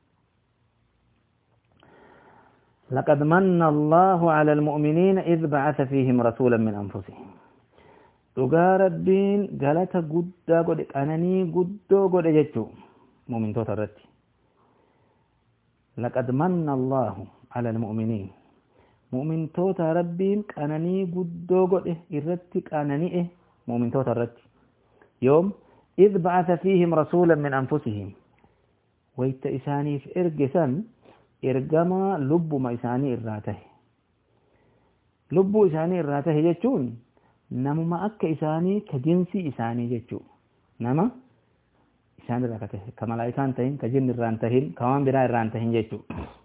لقد من الله على المؤمنين إذ بعث فيهم رسولا من أنفسهم dhugaa rabbiin galata guddaa godhe qananii guddoo godhe jechuu mu'mintoota irratti لقد من الله على المؤمنين mu'mintoota rabbiin qananii guddoo godhe irratti qanani'e mu'mintoota irratti yoom إذ بعث فيهم رسولا من أنفسهم wayta isaaniif ergesan ergamaa lubbuma isaanii irraa tahe lubbuu isaanii irraa tahe jechuun namuma akka isaanii ka jinsii isaanii jechuu nama isaan irraa ka tahe ka malaa'ikaan tahin ka jinni irraan tahin ka waan biraa irraan tahin jechuu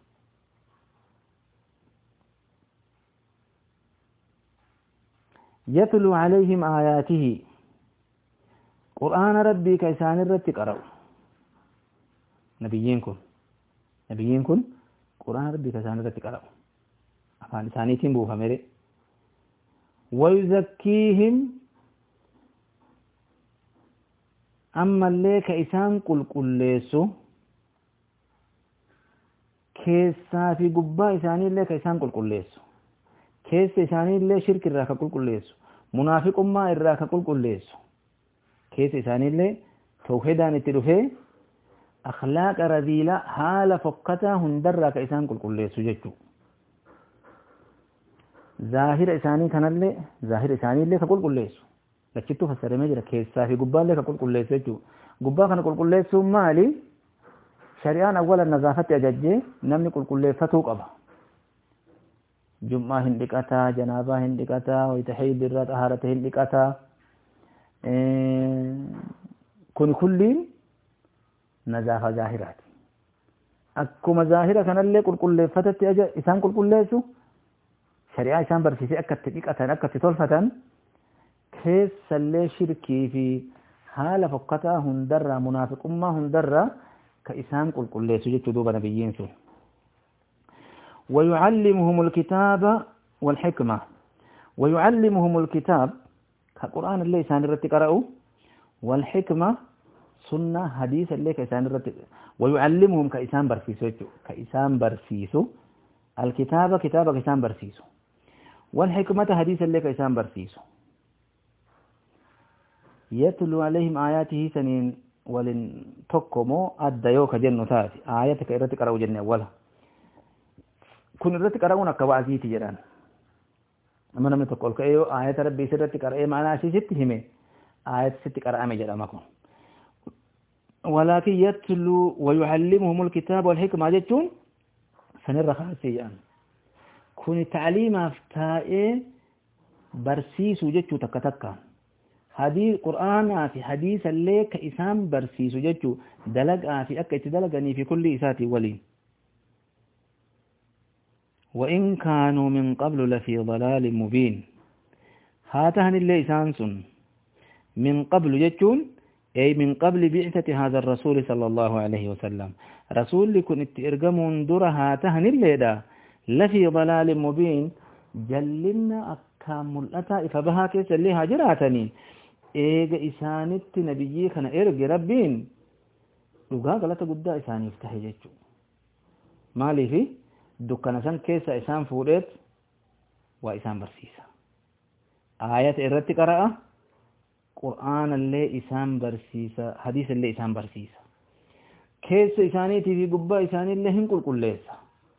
يتلو عليهم آياته قرآن ربي كيسان الرد قرأوا نبيينكم نبيينكم قرآن ربي كيسان الرد قرأوا أفان إسانيتين بوها مري ويزكيهم أما اللي كيسان قل قل ليسو كيسا في قبا إساني اللي كيسان قل قل ليسو كيس إساني اللي شرك الراكا قل قل ليسو منافق ما الراكا قل قل ليسو كيس إساني اللي توحيدان اتلوفي أخلاق رذيلة حال فقتا هندر كإسان قل قل ليسو جيتو ظاهر إساني كان اللي ظاهر إساني اللي كقل قل ليسو لكتو فسر مجرى كيسا في قبال اللي كقل قل ليسو جيتو قبال كان قل قل ليسو مالي شريان أولا نظافة أججي نمني قل قل ليسو قبا جمعة هندقاتا جنابة هندقاتا ويتحيد الرات أهارة هندقاتا إيه كن كلين نزافة ظاهرات أكما ظاهرة كان اللي قل قل فتت أجا إسان قل قل ليسو شريعة إسان برسيسي أكت تدقاتا أكت تطلفة كيس اللي شركي في حال فقتا هندر منافق أمة هندر كإسان قل قل ليسو جدت دوب نبيين سو ويعلمهم الكتاب والحكمة ويعلمهم الكتاب كقرآن اللي سان الرتي قرأوا والحكمة سنة حديث اللي كإسان الرتي ويعلمهم كإسان برسيسو كإسان برسيسو الكتاب كتاب كإسان برسيسو والحكمة حديث اللي كإسان برسيسو يتلو عليهم آياته سنين ولن تقمو الديوك جنة تاتي آياتك الرتي قرأوا جنة أولها kun irratti qara'uun akka wa'aziiti jedhan amma namni tokko ol ka'ee aayata rabbii irratti qara'ee maanaa isiitti hime aayata sitti qara'ame jedhama kun walaakin yatluu wayucallimuhum alkitaaba walxikmaa jechuun sanirra kaasee jedhan kun tacliimaaf taa'ee barsiisuu jechuu takka takka hadii qur'aanaa fi hadiisa illee ka isaan barsiisu jechuu dalagaa fi akka itti dalaganii fi kulli isaatii waliin وإن كانوا من قبل لفي ضلال مبين هاتهن اللي إسانسون من قبل جتون أي من قبل بعثة هذا الرسول صلى الله عليه وسلم رسول لكن اتئرقمون در هاتهن اللي دا لفي ضلال مبين جلنا أكام الأتا فبها كيس اللي هاجراتني إيغ إسانت نبيي كان إرق ربين لقاق لا تقود إساني افتحي جتون مالي فيه dukkana san keessa isaan fuudheet waa isaan barsiisa aayata irratti qara'a قرآن اللي إسان برسيسا حديث اللي إسان برسيسا كيس إساني في قبا إساني اللي هم قل قل ليسا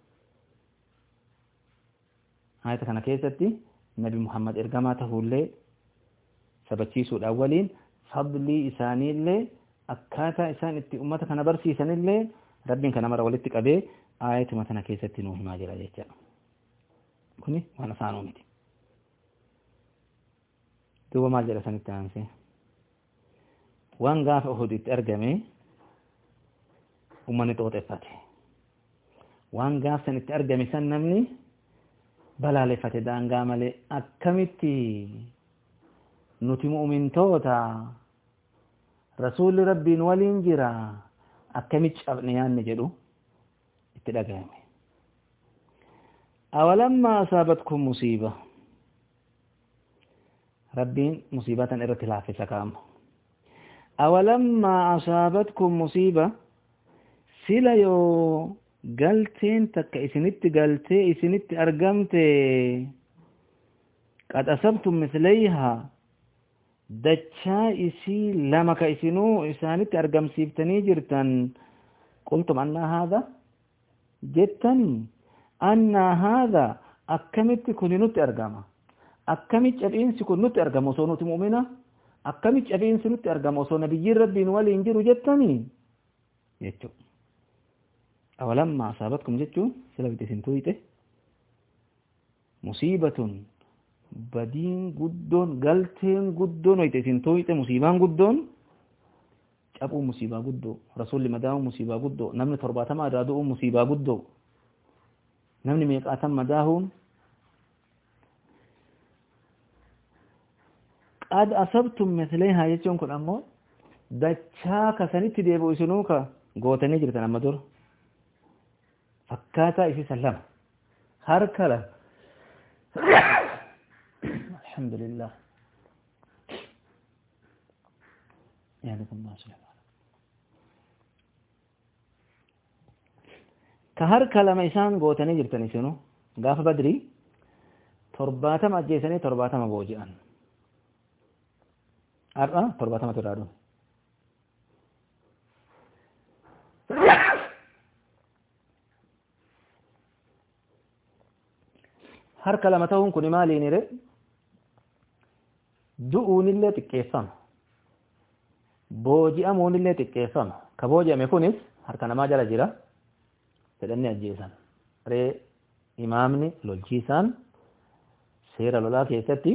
هاي تكنا كيستي نبي محمد إرقاماته اللي سبتشيسو الأولين فضلي إساني اللي أكاتا إسان إتي أمتا كان برسيسان اللي ربين كان مرة ولدتك أبي آية متنا كيستي نوهي ما جرى جيتشا كني وانا سانو ميتي دوبا ما جرى سنة تانسي وان غاف أهد إتأرقمي ومن توت فاتح وان غاف سن إتأرقمي سن نمني بلا لفتح دان غاملي أكمتي نتي مؤمن توتا رسول ربي ولين جرا أكمتش أبنيان نجدو إتأرقمي أولما أصابتكم مصيبة ربين مصيبة إرتلاف في سكام أولما أصابتكم مصيبة سلا يو قلتين تك إسنت قلتي إسنت أرقمت قد أصبتم مثليها دجا إسي لما كإسنو إسانت أرقم سيبتني جرتن قلتم أن هذا جتني أن هذا أكمت كن نت أرقما أكمت أبين سكن نت أرقما وصو مؤمنة أكمت أبين سنت أرقما وصو نبي ربي ولي إنجر جتني يتشو أولما أصابتكم جتشو سلا بتسنتويته مصيبة بدين قدون قلتين قدون ويتسنتويته مصيبان قدون أبو مصيبة قدو رسول مداو مصيبة قدو نمن ترباتما أدادو مصيبة قدو نمني ميقاتم مداهم قد أصبتم مثليها يجون كل أمو دچاك سنتي ديبو إسنوكا قوتني جرتنا أمدور فكاتا إسي سلام هركلا الحمد لله يعني الله سبحانه كهر كلام إنسان قوتني جرتني سنو قاف بدري ترباتم أجيسني ترباتم بوجئان أرأى ترباتم ترادون هر كلامتهم كن مالي نرى دؤون اللي تكيسان بوجئمون اللي تكيسان كبوجئم يكونس هر كلام ما جرى جرى فدني أجيسان ري إمامني لولجيسان سيرا لولا كيستي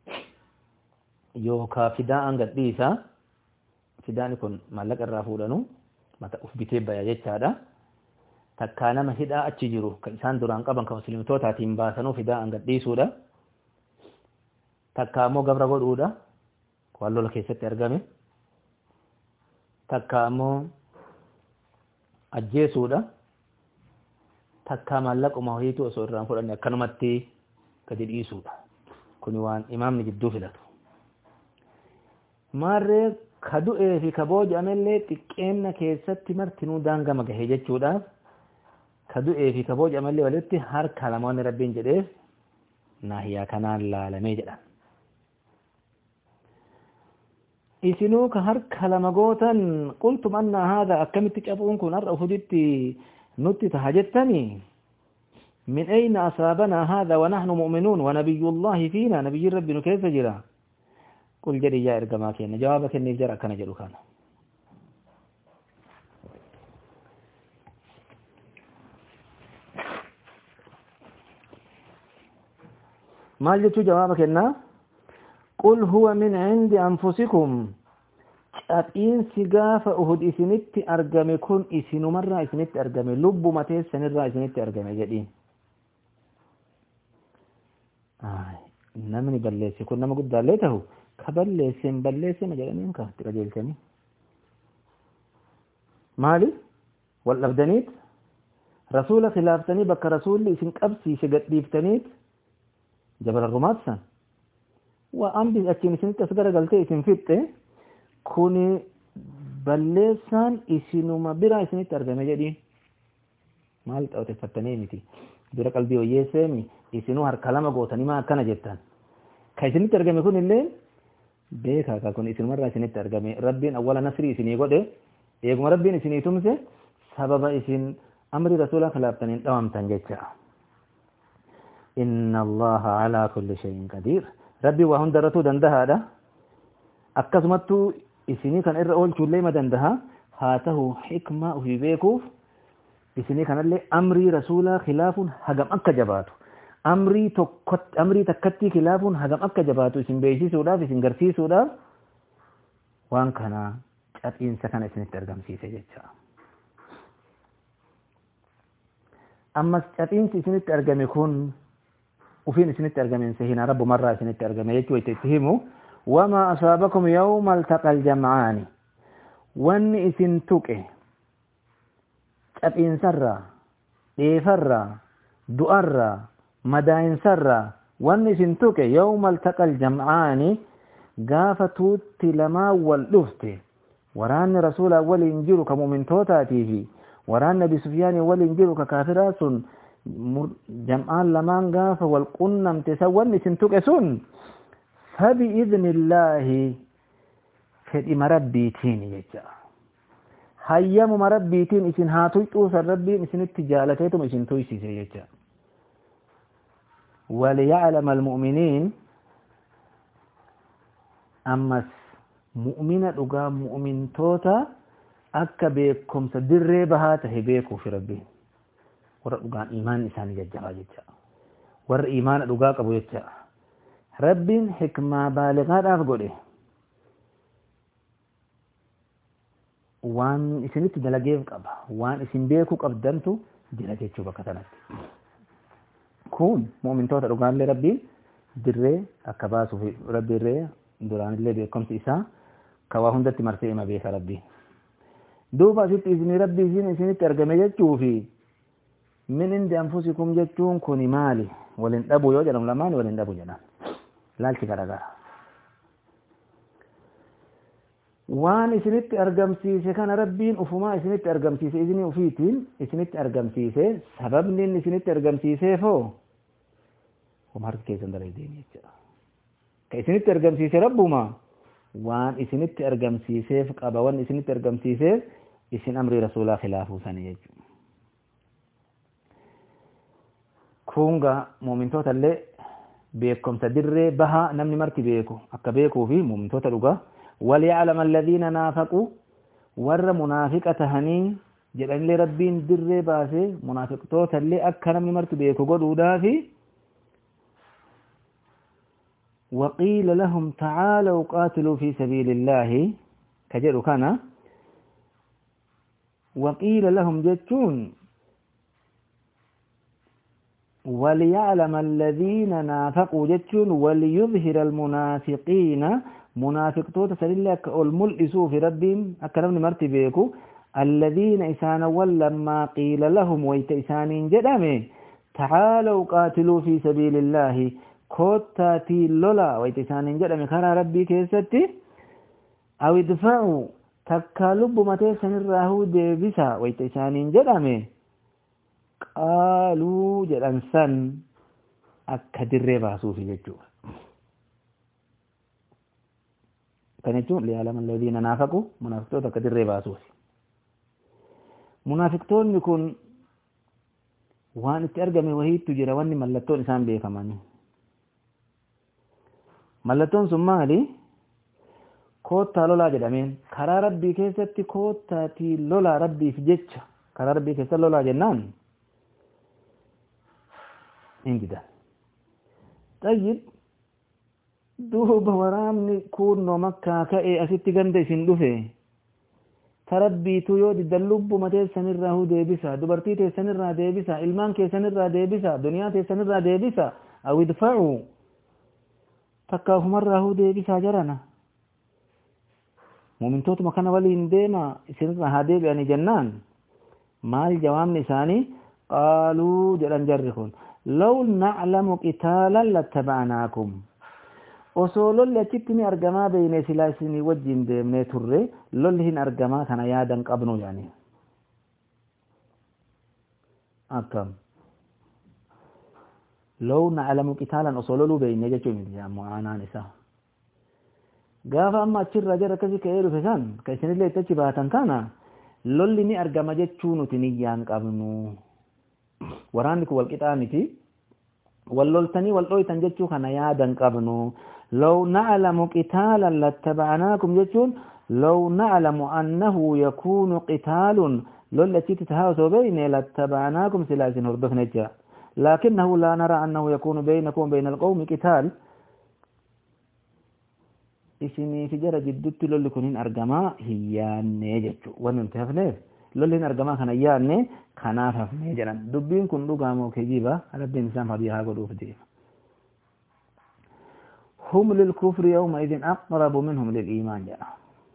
يوكا فداء قديسا فداء كن مالك الرافولانو متى أفبتيب يجيشادا تكانا مهدا أتشجرو كإنسان دوران قبان كمسلمتو تاتين باسنو فداء قديسودا تكامو قبر قدودا قوالو لكيستي أرقامي تكامو أجيسودا takka maallaquma hohiitu osoo irraan fudhanne akkanumatti gadi dhiisuudha kuni waan imaamni jidduu filatu maarree ka du'ee fi ka booji'amellee xiqqeenna keessatti martinuu daangama gahee jechuudhaaf ka du'ee fi ka booji'amellee walitti harka lamaan rabbiin jedheef naahiyaa kanaan laalamee jedhan isinuu ka harka lama gootan qultum anna haadha akkamitti cabuun kun har'a ufuditti نتي تهجتني من أين أصابنا هذا ونحن مؤمنون ونبي الله فينا نبي ربنا كيف جرى قل جري يا إرقما كينا جوابك إني جرى كان جلو كان ما جلتو جوابك إنا قل هو من عند أنفسكم أبين سقاف أهد إسنت أرقم كن إسن مرة إسنت أرقم لب متى سنرى إسنت أرقم جدين آه نمني بلسي كنا ما قد دالته كبلسي بلسي ما جلني كه ترجلتني مالي والأبدانيت رسول خلافتني بك رسول إسن قبسي شقت ليفتنيت جبل الرمات سن وأم بأكين إسنت أصدر قلتي إسن فيته kuni balleessaan isinuma bira isinitti argame jedhi maal xaawteeffattanii miti bira qalbii hojjeesseemi isinuu harka lama gootanii maa akkana jettan ka isinitti argame kun illee beekaa ka kun isinmarraa isinitti argame rabbiin awwala nasrii isinii godhe eeguma rabbiin isinii tumse sababa isin amri rasuula kalaaftaniin dhawamtan jecha inna allaha ala kulli shay'in qadiir rabbi waa hundarratuu dandahaadha akkasumattuu isinii kan irra oolchuullee ma dandaha haa tahu hikmaa ufii beekuuf isinii kanallee amrii rasuulaa khilaafuun hagam akka jabaatu amrii tokkotti amrii takkatti khilaafuun hagam akka jabaatu isin beeksisuudhaaf isin garsiisuudhaaf waan kana caxiinsa kana isinitti argamsiise jecha ammas caxiinsi isinitti argame kun ufiin isinitti argame sehina rabbumarraa isinitti argame jechuu itti himu wama asaabakum yawma altaqal jam'aani wanni isin tuqe caxiinsarraa dheefarraa du'arraa madaainsarraa wanni isin tuqe yawma altaqal jam'aani gaafa tuutti lamaa wal dhufte waraanni rasuulaa waliin jiru ka mu'mintootatii fi waraanni abi sufyaanii waliin jiru ka kaafiraa sun jam'aan lamaan gaafa wal qunnamte san wanni isin tuqe sun fabi'idhnillaahi fedhima rabbiitiin jecha hayyamuma rabbiitiin isin haa tuyxuusan rabbiin isinitti jaalateetuma isin tuysiise jecha وليعلم المؤمنين أمس مؤمنة لقى مؤمن توتا أكا بيكم سدر بهاته بيكو في ربي ورقى إيمان إساني ججا ججا ور إيمان لقى قبو ججا رب حكمة بالغات أفقوله وان إسانيت دلقيف قبا وان إسان بيكو قبدمتو دلقيت شو بكتنات kun mu'mintoota dhugaallee rabbiin dirree akka baasuuf rabbi irree duraanillee beekumsi isaa ka waa hundatti marsee ima beeka rabbiin duuba asitti isinii rabbi isin isinitti argame jechuu fi min indi anfusikum jechuun kuni maali walin dhabu yoo jedhamu lamaan walin dhabu jedhan laalchi garagara waan isinitti argamsiise kana rabbiin ufumaa isinitti argamsiise isinii ufiitiin isinitti argamsiise sababni inni isinitti argamsiiseefoo homa harka keessan dalaydeen jechuudha ka isinitti argamsiise rabbuma waan isinitti argamsiiseef qaba waan isinitti argamsiiseef isin amrii rasuulaa khilaafuu sanii jechuudha kunga mu'mintoota illee beekumsa dirree bahaa namni marti beeku akka beekuu fi mu'mintoota dhugaa وليعلم الذين نافقوا ور منافقة هني جلن لي ربين در باسي منافق توتا اللي أكنا من مرت بيكو قدو دافي وقيل لهم تعالوا قاتلوا في سبيل الله كجروا كان وقيل لهم جتون وليعلم الذين نافقوا جتون وليظهر المنافقين منافق توتا سليلا الملئسوا في ربهم أكرمني مرتي بيكو الذين إسانا ولما قيل لهم ويت إسانين جدامي تعالوا قاتلوا في سبيل الله كوتاتي لولا ويت إسانين جدامي خرى ربي كيستي أو ادفعوا تكالب متيسن الراهو ديبسا ويت إسانين جدامي قالوا جدانسان أكدر باسو في ججوه kan jechuun liya'lama alladhiina naafaqu munaafiqtoota akka dirree baasuufi munaafiqtoonni kun waan itti argame wahiittu jira wanni mallattoon isaan beekamanii mallattoon sun maali koottaa lolaa jedhameen karaa rabbii keessatti koottaatii lolaa rabbiif jecha karaa rabbii keessa lolaa jennaan hin didan tayyib duuba waraanni kunno makkaa ka'ee asitti ganda isin dhufe tarabbiitu yoo diddan lubbuma teessanirraa hu deebisa dubartii teessanirraa deebisa ilmaan keessanirraa deebisa duniyaa teessanirraa deebisa aw idfa'u takkaafumarraa hu deebisa jarana mu'mintootuma kana waliin deema isinirraa haa deebi'anii jennaan maal jawaabni isaanii qaaluu jedhan jarri kun law na'lamu qitaalan lattaba'naakum osoo lolli achitti ni argamaa beeyne silaa isinii wajjin deemnee turre lolli hin argamaa kana yaadan qabnu yaani akkam law na'lamu qitaalan osoo loluu beeyne jechuun jaamuu aanaan isaa gaafa amma achirraa jara akkasii ka'ee dhufe san kan isinillee itti achi baatan kana lolli ni argama jechuu nuti niyyaan qabnu waraanni kun wal qixaa miti wal loltanii wal dhoytan jechuu kana yaadan qabnu law na'lamu qitaalan lattaba'naakum jechuun law na'lamu annahu yakunu qitaalun lolli achitti tahaa osoo beeyne lattaba'naakum silaa isin hordofne jecha لكنه لا نرى أنه يكون بينكم وبين القوم قتال isinii fi jara jidduutti lolli kun hin argamaa hin yaanne jechuudha wanni nuti hafneef lolli hin argamaa kana yaanne kanaaf hafnee jedhan dubbiin kun dhugaa moo kijiba rabbiin isaan fadii haa godhuuf deema hum lilkufri yawma idin aqrabu minhum liliimaan jedha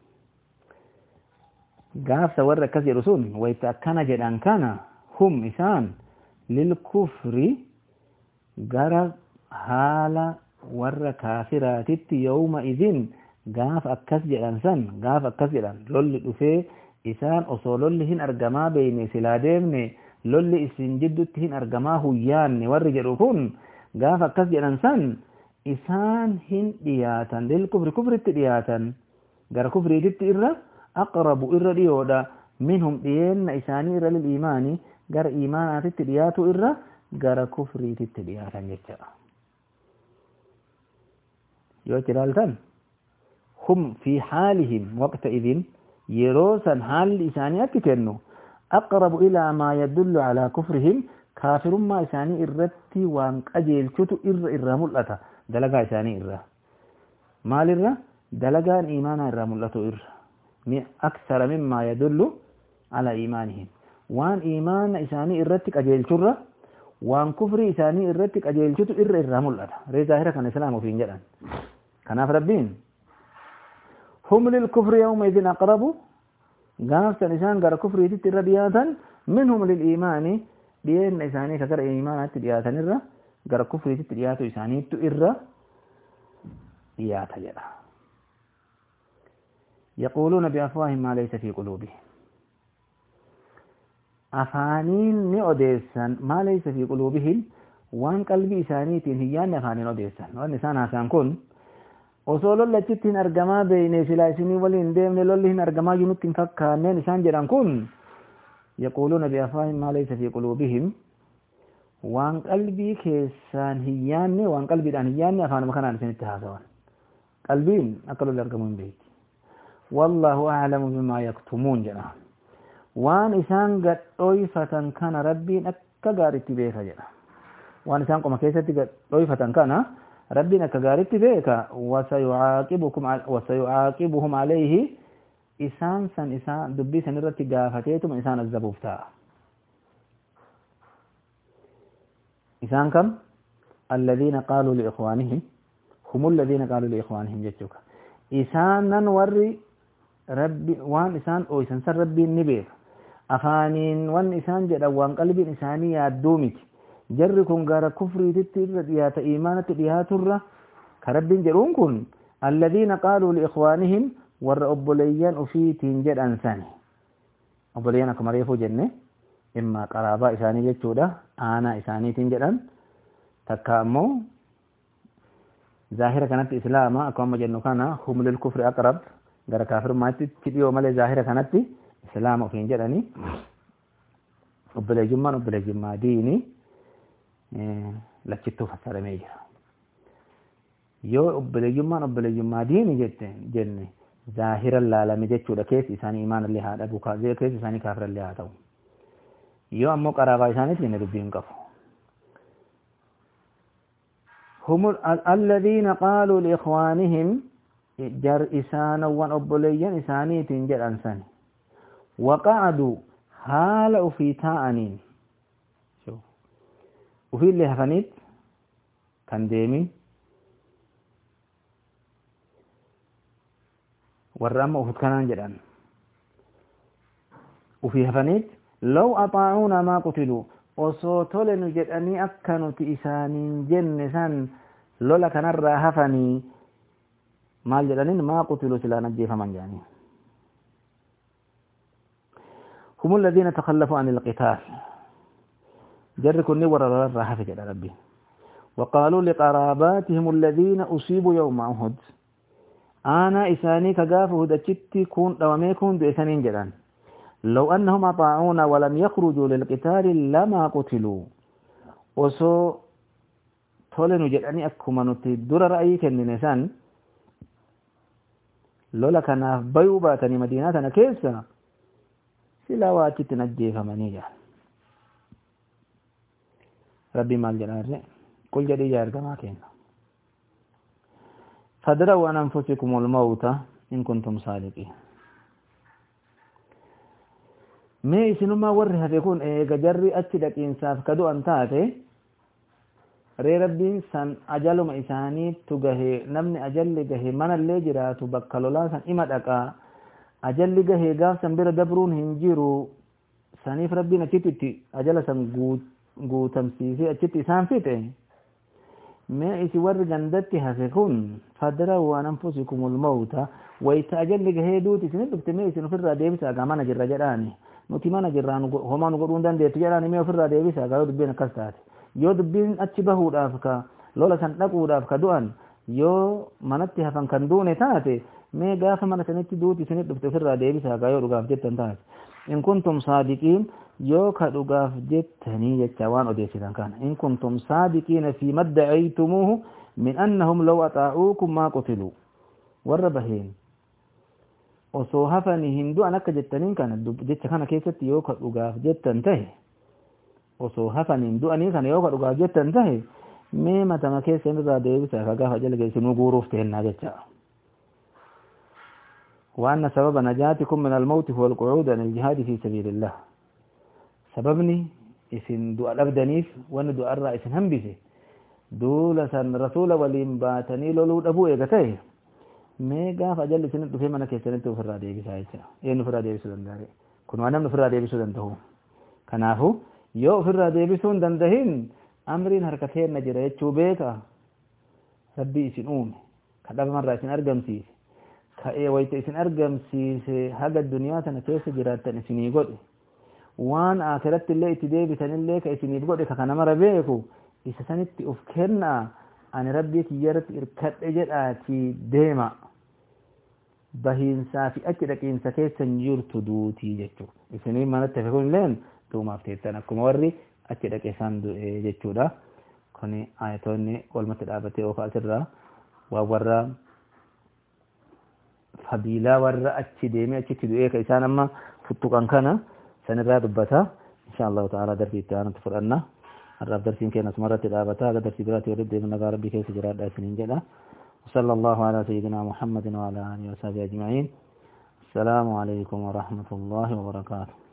gaafsa warra akkas jedhu sun wayta akkana jedhan kana hum isaan lilkufri gara haala warra kaafiraatitti yawma idin gaaf akkas jedhan san gaaf akkas jedhan lolli dhufee isaan osoo lolli hin argamaa beeyne silaa deemne lolli isin jiddutti hin argamaa huyyaanne warri jedhu kun gaaf akkas jedhan san isaan hin dhiyaatan lilkufri kufritti dhiyaatan gara kufriititti irra aqrabu irra dhiyoodha minhum dhiyeenna isaanii irra liliimaani gara iimaanaatitti dhiyaatu irra gara kufriititti dhiyaatan jechaadha yoo itti ilaaltan hum fi haalihim waqta idin yeroo san haalli isaanii akki kennu aqrabu ilaa maa yadullu alaa kufrihim kaafirummaa isaanii irratti waan qajeelchutu irra irraa mul'ata dalagaa isaanii irra maal irra dalagaan iimaanaa irraa mul'atu irra aksara mimmaa yadullu alaa iimaanihim waan iimaana isaanii irratti qajeelchurra waan kufrii isaanii irratti qajeelchutu irra irraa mul'ata ree zaahira kan islaam ofiin jedhan kanaaf rabbiin hum lilkufri yawma idin aqrabu gaafsan isaan gara kufriititti irra dhiyaatan minhum liliimaani dhiyeenna isaanii ka gara iimaanaatti dhiyaatan irra gara kufriititti dhiyaatu isaaniittu irra dhiyaata jedha yaquuluuna biafwaahihim maa laysa fi quluubihim afaaniin ni odeessan maa laysa fi quluubihim waan qalbii isaaniitiin hin yaanne afaaniin odeessan waan isaan haasaan kun osoo lolli achitti hin argamaa beeyne silaa isinii waliin deemne lolli hin argamaa iyyuu nutti hin fakkaanneen isaan jedhan kun yaquuluuna biafwaahihim maa laysa fi quluubihim waan qalbii keessaan hin yaanne waan qalbiidhaan hin yaanne afaanuma kanaan isinitti haasawan qalbiin akka lolli argamuu hin beekti wallaahu aclamu bimaa yaktumuun jedha waan isaan gadhooyfatan kana rabbiin akka gaaritti beeka jedha waan isaan qoma keessatti gadhooyfatan kana rabbiin akka gaaritti beeka wasayucaaqibuhum calayhi isaan san isaan dubbii san irratti gaafateetuma isaan azzabuuf ta'a isaan kam alladhiina qaaluu liikhwaanihim hum alladhiina qaaluu liikhwaanihim jechuudha isaanan warri rabbi waan isaan dhooysan san rabbiin ni beeka afaaniin waan isaan jedhan waan qalbiin isaanii yaadduu miti jarri kun gara kufriititti irra dhiyaata iimaanatti dhiyaaturra ka rabbiin jedhuun kun alladhiina qaaluu liikhwaanihim warra obboleeyyan ufiitiin jedhan sani obboleeyyan akkuma reefuu jenne imma qaraabaa isaanii jechuudha aanaa isaaniitiin jedhan takka ammoo zaahira kanatti islaama akkuma jennu kana hum lil kufri aqrab gara kaafirummaatti dhiyoo malee zaahira kanatti islaama ofiin jedhani obboleeyyummaan obboleeyyummaa diini lachittuu fassaramee jira yoo obboleeyyummaan obboleeyyummaa diini jette jenne zaahira laalame jechuudha keessi isaanii imaanallee haa dhabu keessi isaanii kaafirallee haa ta'u yoo ammoo qaraabaa isaaniif jenne dubbiin qabu هم الذين قالوا لإخوانهم جر إسانا وأبوليا إساني تنجر أنسان وقعدوا حال في تاءنين شو وفي اللي هفنيت كان ديمي والرام وفي كان جران وفي هفنيت لو أطاعونا ما قتلوا osoo tole nu jedhanii akka nuti isaaniin jenne san lola kanarraa hafanii maal jedhaniin maa qutilu silaan ajjeefaman jedhanii هم الذين تخلفوا عن القتال جر كن ورا راح في ربي وقالوا لقراباتهم الذين أصيبوا يوم أحد آنا إساني كقافه دجتي كون دوامي كون دو إسانين جدان لو أنهم أطاعونا ولم يخرجوا للقتال لما قتلوا وسو تولنو جداني أكما نتي دور رأيي كننسان لولا كان بيوباتني مديناتنا كيسا سلاواتي تنجي فمنيجا ربي مال جلال قل جدي جار كما كينا فادروا عن أنفسكم الموت إن كنتم صادقين ما إسنما ورها فيكون إيجا جري أتشدك إنساف كدو أنتاتي ري ربين سن أجل ما إساني تغهي نمني أجل لغهي من اللي جراتو بكالولا سن إمد أكا أجل لغهي غاف سن بير دبرون هنجيرو سنيف ربين أتشتتي أجل سن قو تمسيسي أتشتي سان فيته ما إسي ور جندتي هفكون فادروا عن أنفسكم الموت ويتأجل لغهي دوتي سنين بكتمي إسي نفر ديبسا قامانا جر جراني nuti mana jirraan homaa nu godhuun dandeettu jedhaan mee ofirraa deebisaa gaa yoo dubbiin akkas taate yoo dubbiin achi bahuudhaaf ka lola san dhaquudhaaf ka du'an yoo manatti hafan kan duune taate mee gaafa mana sanitti duuti isinit dhufte ofirraa deebisaa gaa yoo dhugaaf jettan taate in kuntum saadiqiin yoo ka dhugaaf jettanii jecha waan odeessitan kana in kuntum saadiqiina fi madda'aytumuuhu min annahum law axaa'uukum maa qutiluu warra baheen osoo hafanii hin du'an akka jettaniin kana jecha kana keessatti yoo ka dhugaaf jettan tahe osoo hafanii hin du'anii kana yoo ka dhugaaf jettan tahe mee matama keessa irraa deebisaa ka gaafa jala geessinuu guuruuf tehennaa jecha وأن سبب نجاتكم من الموت هو القعود عن الجهاد في سبيل الله سببني اسم دعاء الأبدانيف وأن دعاء الرئيس هنبسي دولة رسول وليم باتني لولو أبو إيقاتيه mee gaafa ajalli isin dhufee mana keessanitti ofirraa deebisaa jecha eenyu ofirraa deebisuu danda'a kun waan namni ofirraa deebisuu danda'u kanaafu yoo ofirraa deebisuu hin dandahin amriin harka keenna jira jechuu beeka rabbii isin uume ka dhabamarraa isin argamsiise ka wayita isin argamsiise haga duniyaa tana keessa jiraattan isinii godhe waan aakiratti illee itti deebisanillee ka isiniif godhe ka kana mara beeku isa sanitti uf kennaa ani rabbii kiyyarratti irkadhe jedhaatii deema bahiinsaa fi achi dhaqiinsa keessan jirtu duutii jechuudha isinii manatti hafe kun illeen duumaaf teettan akkuma warri achi dhaqe isaan du'e jechuudha kuni ayatoonni walmatti dhaabatee oofa asirraa waan warra fadiilaa warra achi deemee achitti du'ee ka isaan amma futtuqan kana sanirraa dubbata insha allahu ta'ala darbii itti aanutti fudhanna الرب درسين كنا سمرت الآبتاء قدر سبرات ورد من نقار ربي كيف جراد سنين جدا وصلى الله على سيدنا محمد وعلى آله وصحبه أجمعين السلام عليكم ورحمة الله وبركاته